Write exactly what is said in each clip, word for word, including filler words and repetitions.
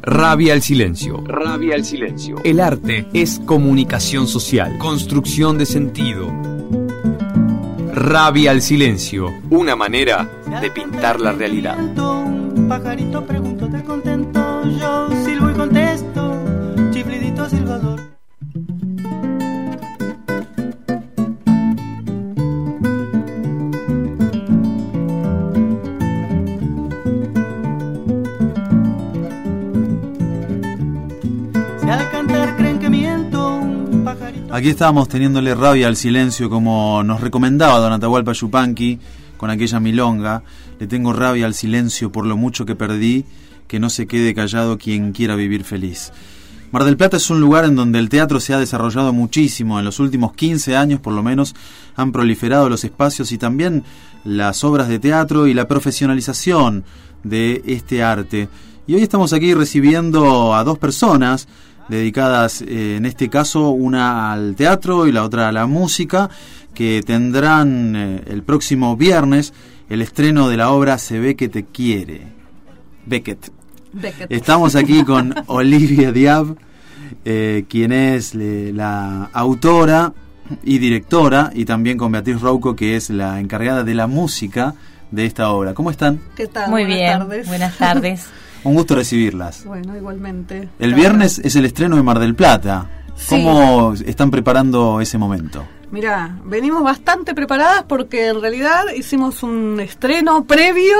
Rabia al silencio. Rabia al silencio. El arte es comunicación social, construcción de sentido. Rabia al silencio. Una manera de pintar la realidad. Un pajarito pregunto de contento, yo silbo y contesto, chiflidito silbador. Aquí estábamos teniéndole rabia al silencio, como nos recomendaba don Atahualpa Yupanqui con aquella milonga. Le tengo rabia al silencio por lo mucho que perdí, que no se quede callado quien quiera vivir feliz. Mar del Plata es un lugar en donde el teatro se ha desarrollado muchísimo. En los últimos quince años, por lo menos, han proliferado los espacios y también las obras de teatro y la profesionalización de este arte. Y hoy estamos aquí recibiendo a dos personas dedicadas, eh, en este caso, una al teatro y la otra a la música, que tendrán eh, el próximo viernes el estreno de la obra Se ve que te quiere. Beckett. Beckett. Estamos aquí con Olivia Diab, eh, quien es eh, la autora y directora, y también con Beatriz Rouco, que es la encargada de la música de esta obra. ¿Cómo están? ¿Qué tal? Muy buenas bien, tardes. Buenas tardes. Un gusto recibirlas. Bueno, igualmente. El viernes es el estreno de Mar del Plata. Sí. ¿Cómo están preparando ese momento? Mirá, venimos bastante preparadas porque en realidad hicimos un estreno previo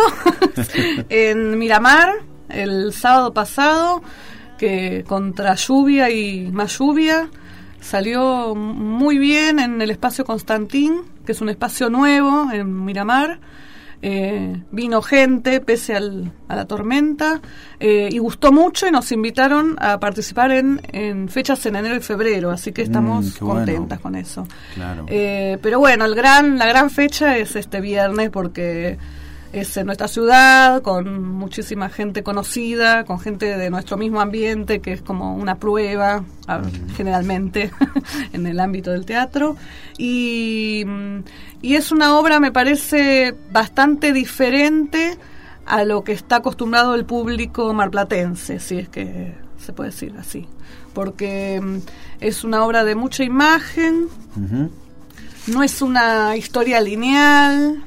en Miramar el sábado pasado, que contra lluvia y más lluvia salió muy bien en el espacio Constantín, que es un espacio nuevo en Miramar. Eh, vino gente pese al, a la tormenta, eh, y gustó mucho, y nos invitaron a participar en, en fechas en enero y febrero, así que estamos mm, contentas bueno. con eso. Claro. Eh, pero bueno, el gran, la gran fecha es este viernes, porque es en nuestra ciudad, con muchísima gente conocida, con gente de nuestro mismo ambiente, que es como una prueba, a, mm. generalmente, en el ámbito del teatro. Y, y es una obra, me parece, bastante diferente a lo que está acostumbrado el público marplatense, si es que se puede decir así. Porque es una obra de mucha imagen, uh-huh. no es una historia lineal.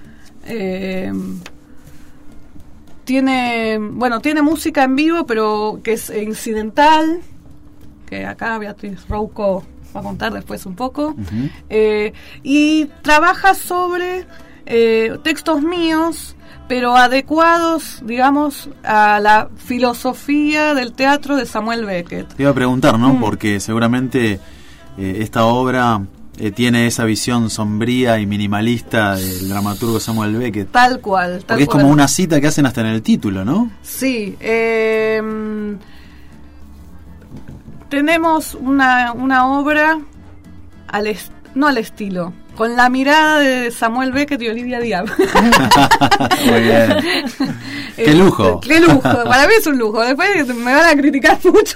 Eh, tiene bueno tiene música en vivo, pero que es incidental, que acá Beatriz Rouco va a contar después un poco. Uh-huh. eh, y trabaja sobre eh, textos míos, pero adecuados, digamos, a la filosofía del teatro de Samuel Beckett. Te iba a preguntar, ¿no? Mm. Porque seguramente eh, esta obra Eh, tiene esa visión sombría y minimalista del dramaturgo Samuel Beckett. Tal cual. Tal Porque es cual. como una cita que hacen hasta en el título, ¿no? Sí. Eh, tenemos una, una obra al est- no al estilo, con la mirada de Samuel Beckett y Olivia Diab. Muy bien. ¡Qué lujo! ¡Qué lujo! Para mí es un lujo. Después me van a criticar mucho.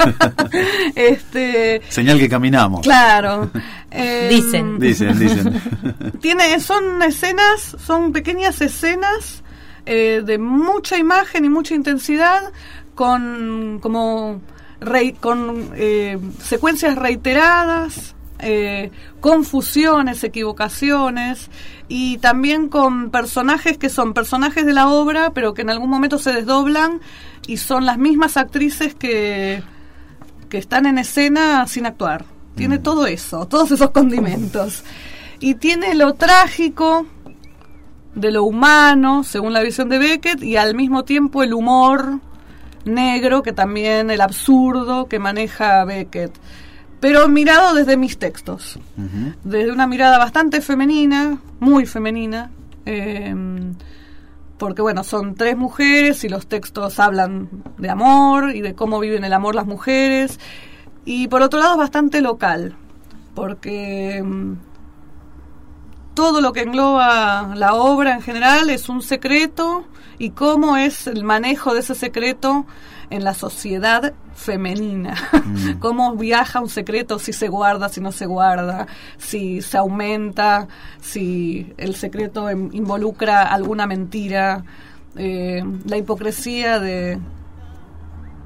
este, Señal que caminamos. Claro. Eh, dicen. Dicen, dicen. Tiene, son escenas, son pequeñas escenas eh, de mucha imagen y mucha intensidad, con como re, con eh, secuencias reiteradas, eh, confusiones, equivocaciones, y también con personajes que son personajes de la obra, pero que en algún momento se desdoblan y son las mismas actrices que, que están en escena sin actuar. Tiene mm. todo eso, todos esos condimentos. Y tiene lo trágico de lo humano, según la visión de Beckett, y al mismo tiempo el humor negro, que también el absurdo que maneja Beckett. Pero mirado desde mis textos, uh-huh. desde una mirada bastante femenina, muy femenina, eh, porque bueno, son tres mujeres y los textos hablan de amor y de cómo viven el amor las mujeres, y por otro lado es bastante local, porque um, todo lo que engloba la obra en general es un secreto, y cómo es el manejo de ese secreto en la sociedad femenina. Mm. Cómo viaja un secreto, si se guarda, si no se guarda, si se aumenta, si el secreto em, involucra alguna mentira, eh, la hipocresía de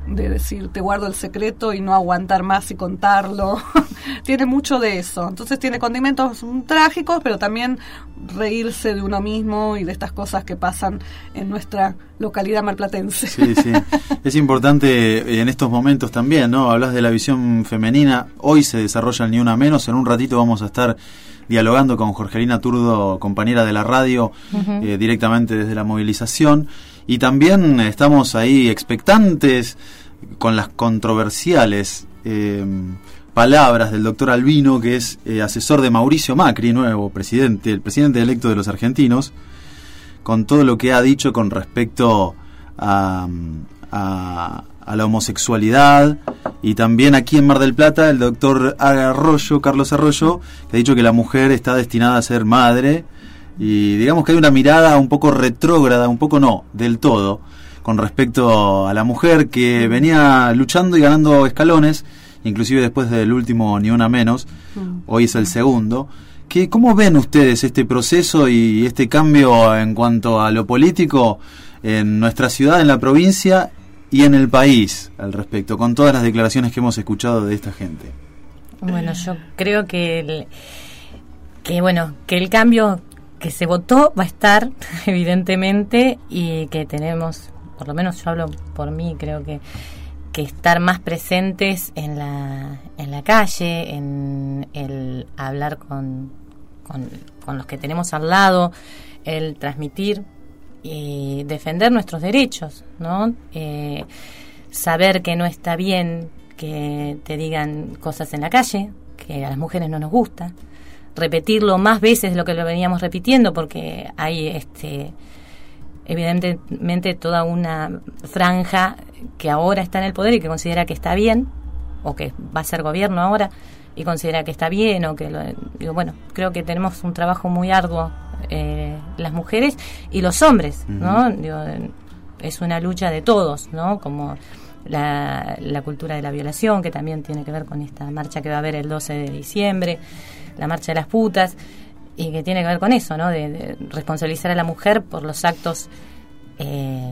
de decir, te guardo el secreto y no aguantar más y contarlo. Tiene mucho de eso. Entonces tiene condimentos trágicos, pero también reírse de uno mismo y de estas cosas que pasan en nuestra localidad marplatense. Sí, sí. Es importante en estos momentos también, ¿no? Hablas de la visión femenina. Hoy se desarrolla el Ni Una Menos. En un ratito vamos a estar dialogando con Jorgelina Turdo, compañera de la radio, uh-huh. eh, directamente desde la movilización. Y también estamos ahí expectantes con las controversiales eh, palabras del doctor Albino, que es eh, asesor de Mauricio Macri, nuevo presidente, el presidente electo de los argentinos, con todo lo que ha dicho con respecto a, a, a la homosexualidad. Y también aquí en Mar del Plata, el doctor Arroyo, Carlos Arroyo, que ha dicho que la mujer está destinada a ser madre. Y digamos que hay una mirada un poco retrógrada, un poco no, del todo, con respecto a la mujer que venía luchando y ganando escalones, inclusive después del último Ni Una Menos, hoy es el segundo. ¿Qué, ¿Cómo ven ustedes este proceso y este cambio en cuanto a lo político en nuestra ciudad, en la provincia y en el país al respecto, con todas las declaraciones que hemos escuchado de esta gente? Bueno, yo creo que el, que bueno, que el cambio que se votó va a estar, evidentemente, y que tenemos, por lo menos yo hablo por mí, creo que que estar más presentes en la en la calle, en el hablar con, con, con los que tenemos al lado, el transmitir y defender nuestros derechos, ¿no? Eh, saber que no está bien que te digan cosas en la calle, que a las mujeres no nos gusta, repetirlo más veces de lo que lo veníamos repitiendo, porque hay este evidentemente toda una franja que ahora está en el poder y que considera que está bien, o que va a ser gobierno ahora y considera que está bien, o que lo, digo, bueno, creo que tenemos un trabajo muy arduo, eh, las mujeres y los hombres, ¿no? Uh-huh. Digo, es una lucha de todos, ¿no? Como la, la cultura de la violación, que también tiene que ver con esta marcha que va a haber el doce de diciembre, la marcha de las putas, y que tiene que ver con eso, ¿no? De, de responsabilizar a la mujer por los actos eh,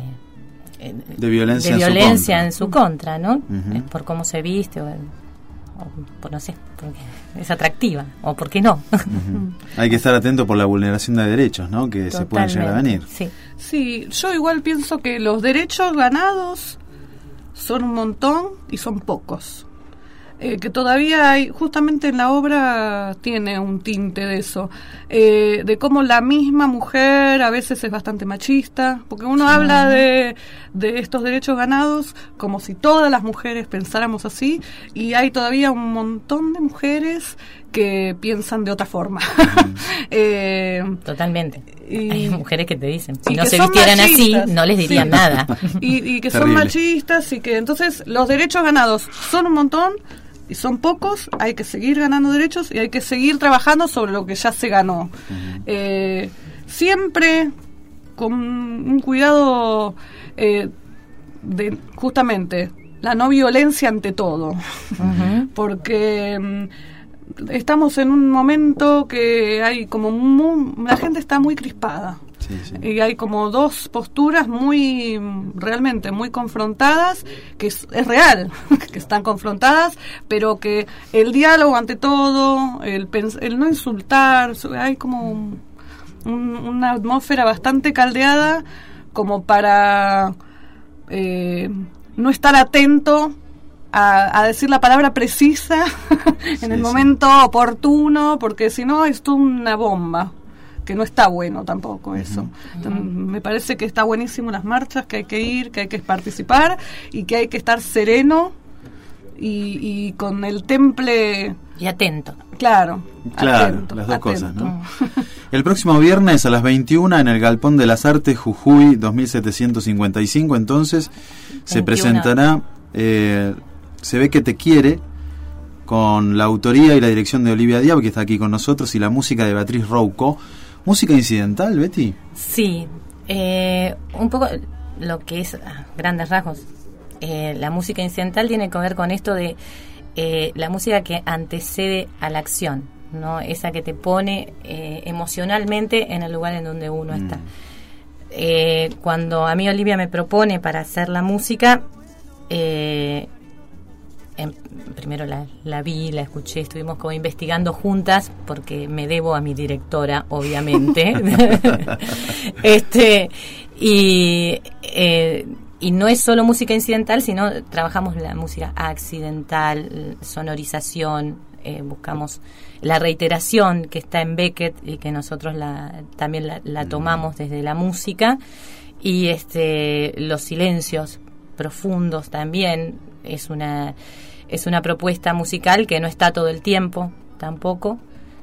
de violencia, de violencia en, en su contra, ¿no? Uh-huh. Por cómo se viste, o, o por, no sé, porque es atractiva, o por qué no. Uh-huh. Hay que estar atento por la vulneración de derechos, ¿no? Que Totalmente. Se pueden llegar a venir. Sí. Sí, yo igual pienso que los derechos ganados son un montón y son pocos. Eh, que todavía hay, justamente en la obra tiene un tinte de eso, eh, de cómo la misma mujer a veces es bastante machista, porque uno sí. habla de, de estos derechos ganados como si todas las mujeres pensáramos así, y hay todavía un montón de mujeres que piensan de otra forma. Mm. eh, Totalmente. Y, hay mujeres que te dicen, si no se vistieran machistas, así, no les dirían sí. nada. Y, y que Terrible. Son machistas, y que entonces los derechos ganados son un montón, y son pocos, hay que seguir ganando derechos y hay que seguir trabajando sobre lo que ya se ganó. Uh-huh. Eh, siempre con un cuidado eh, de justamente la no violencia ante todo. Uh-huh. Porque um, estamos en un momento que hay como muy, la gente está muy crispada. Sí, sí. Y hay como dos posturas muy, realmente muy confrontadas, que es, es real, que están confrontadas, pero que el diálogo ante todo, el, el no insultar, hay como un, un, una atmósfera bastante caldeada como para eh, no estar atento a, a decir la palabra precisa en sí, el sí. momento oportuno, porque si no es una bomba. Que no está bueno tampoco eso. Uh-huh. Me parece que está buenísimo las marchas, que hay que ir, que hay que participar y que hay que estar sereno y, y con el temple... Y atento. Claro. Claro, atento, las dos atento. cosas, ¿no? El próximo viernes a las veintiuna en el Galpón de las Artes, Jujuy, dos mil setecientos cincuenta y cinco, entonces se veintiuno. Presentará eh, Se ve que te quiere, con la autoría y la dirección de Olivia Diab, que está aquí con nosotros, y la música de Beatriz Rouco. ¿Música incidental, Betty? Sí, eh, un poco lo que es, a grandes rasgos, eh, la música incidental tiene que ver con esto de eh, la música que antecede a la acción, ¿no? Esa que te pone eh, emocionalmente en el lugar en donde uno mm. está. Eh, cuando a mí Olivia me propone para hacer la música, eh, en, primero la, la vi, la escuché, estuvimos como investigando juntas, porque me debo a mi directora, obviamente. este y eh, y no es solo música incidental, sino trabajamos la música accidental, sonorización, eh, buscamos la reiteración que está en Beckett y que nosotros la, también la, la tomamos desde la música, y este los silencios profundos también es una es una propuesta musical que no está todo el tiempo tampoco,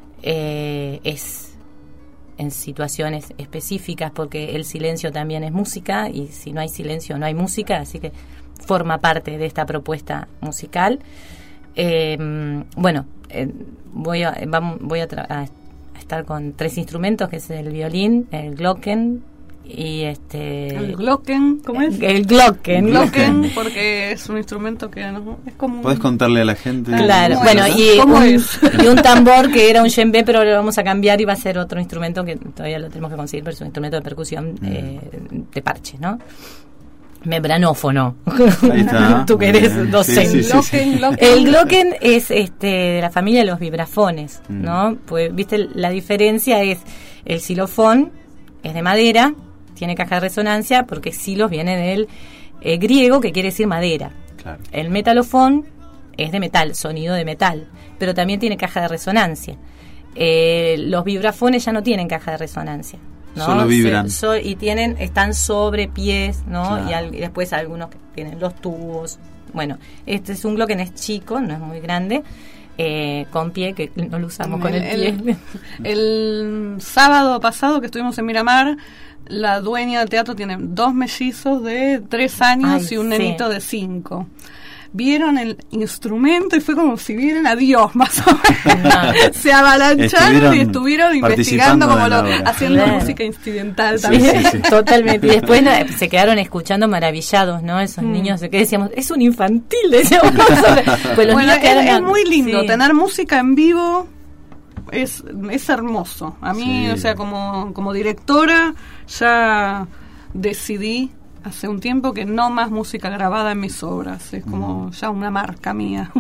eh, es en situaciones específicas, porque el silencio también es música, y si no hay silencio no hay música, así que forma parte de esta propuesta musical. Eh, bueno, eh, voy a vamos, voy a, tra- a estar con tres instrumentos, que es el violín, el glocken y este el glocken, ¿cómo es? El glocken, glocken, porque es un instrumento que no, es como. ¿Podés contarle a la gente? Claro, ¿Cómo bueno, es? y ¿Cómo un, es? y un tambor que era un djembe, pero lo vamos a cambiar y va a ser otro instrumento que todavía lo tenemos que conseguir, pero es un instrumento de percusión mm. eh, de parche, ¿no? Membranófono. Ahí está. Tú que eres bien. docente. Sí, sí, sí, sí. Glocken, El glocken es este de la familia de los vibrafones, mm. ¿no? Pues, viste, la diferencia es el xilofón es de madera, tiene caja de resonancia, porque xilos viene del eh, griego, que quiere decir madera. Claro. El metalofón es de metal, sonido de metal, pero también tiene caja de resonancia. Eh, los vibrafones ya no tienen caja de resonancia, ¿no? Solo vibran. Se, so, y tienen están sobre pies, ¿no? Claro. Y, al, y después algunos que tienen los tubos. Bueno, este es un glocken, es chico, no es muy grande. Eh, con pie, que no lo usamos con el, el pie. El, el sábado pasado que estuvimos en Miramar, la dueña del teatro tiene dos mellizos de tres años Ay, y un sí. nenito de cinco. Vieron el instrumento y fue como si vieran a Dios, más o menos. No. Se avalancharon Estuvieron y estuvieron investigando, participando como de la lo, obra. haciendo Claro. música incidental Sí, también. sí, sí. Totalmente. Y después no, se quedaron escuchando maravillados, ¿no? Esos Mm. niños, que decíamos, es un infantil, decíamos nosotros. Pues los Bueno, niños es, quedaron es a- muy lindo sí. tener música en vivo, es, es hermoso. A mí, Sí. o sea, como, como directora, ya decidí hace un tiempo que no más música grabada en mis obras. Es como Mm. ya una marca mía.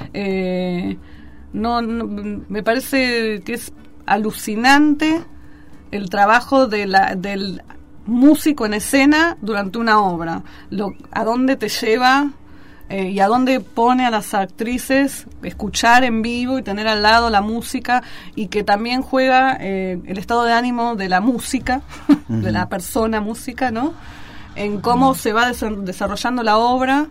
eh, no, no, me parece que es alucinante el trabajo de la, del músico en escena durante una obra. Lo, a dónde te lleva eh, y a dónde pone a las actrices escuchar en vivo y tener al lado la música, y que también juega eh, el estado de ánimo de la música, uh-huh. de la persona música, ¿no? En cómo uh-huh. se va des- desarrollando la obra.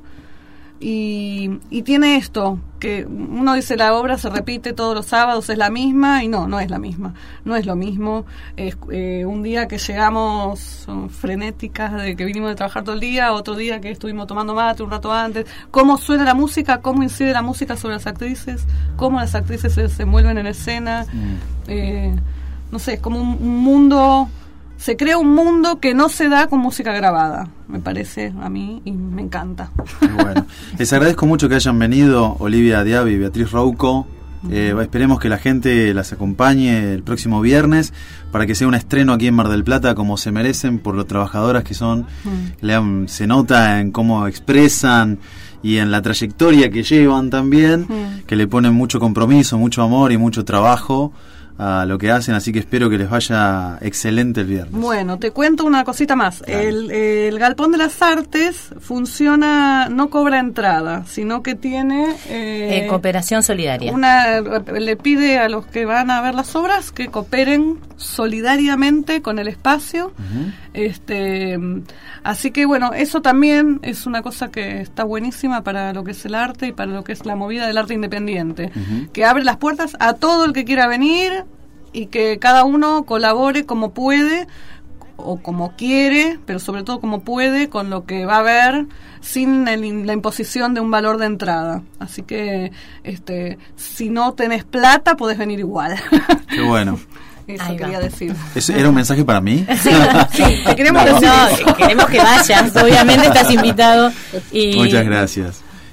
Y, y tiene esto, que uno dice la obra se repite todos los sábados, es la misma, y no, no es la misma, no es lo mismo. Es, eh, un día que llegamos uh, frenéticas de que vinimos de trabajar todo el día, otro día que estuvimos tomando mate un rato antes, cómo suena la música, cómo incide la música sobre las actrices, cómo las actrices se desenvuelven en escena, mm. eh, no sé, es como un, un mundo... Se crea un mundo que no se da con música grabada, me parece a mí, y me encanta. Bueno, les agradezco mucho que hayan venido Olivia Diaby y Beatriz Rouco. Eh, esperemos que la gente las acompañe el próximo viernes para que sea un estreno aquí en Mar del Plata como se merecen, por lo trabajadoras que son. Mm. Le han, se nota en cómo expresan y en la trayectoria que llevan también, mm. que le ponen mucho compromiso, mucho amor y mucho trabajo a lo que hacen, así que espero que les vaya excelente el viernes. Bueno, te cuento una cosita más. Claro. El, el Galpón de las Artes funciona, no cobra entrada, sino que tiene... Eh, eh, cooperación solidaria. Una, le pide a los que van a ver las obras que cooperen solidariamente con el espacio. Uh-huh. Este, así que bueno, eso también es una cosa que está buenísima para lo que es el arte y para lo que es la movida del arte independiente, uh-huh. que abre las puertas a todo el que quiera venir y que cada uno colabore como puede o como quiere, pero sobre todo como puede, con lo que va a ver, sin el, la imposición de un valor de entrada. Así que este, si no tenés plata, podés venir igual. Qué bueno. Eso Ahí quería va. decir. ¿Eso era un mensaje para mí? Sí, sí, te queremos No. decir. No, queremos que vayas. Obviamente estás invitado. Y muchas gracias.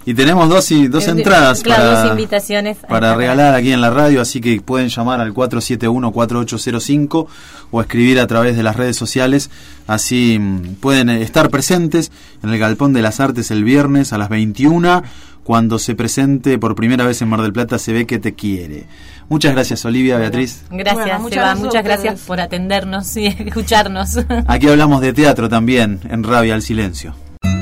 Y tenemos dos, y, dos entradas claro, para, dos invitaciones para regalar aquí en la radio, así que pueden llamar al cuatro siete uno, cuatro ocho cero cinco o escribir a través de las redes sociales, así mmm, pueden estar presentes en el Galpón de las Artes el viernes a las veintiuna, cuando se presente por primera vez en Mar del Plata Se ve que te quiere. Muchas gracias, Olivia, Beatriz. Gracias, bueno, muchas Seba, gracias muchas gracias por atendernos y escucharnos. Aquí hablamos de teatro también, en Rabia al Silencio.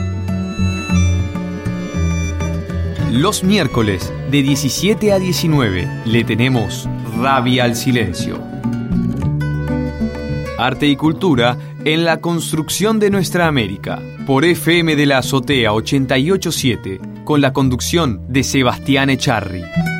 Los miércoles de diecisiete a diecinueve le tenemos Rabia al Silencio. Arte y cultura en la construcción de nuestra América. Por F M de la Azotea ochenta y ocho punto siete, con la conducción de Sebastián Echarri.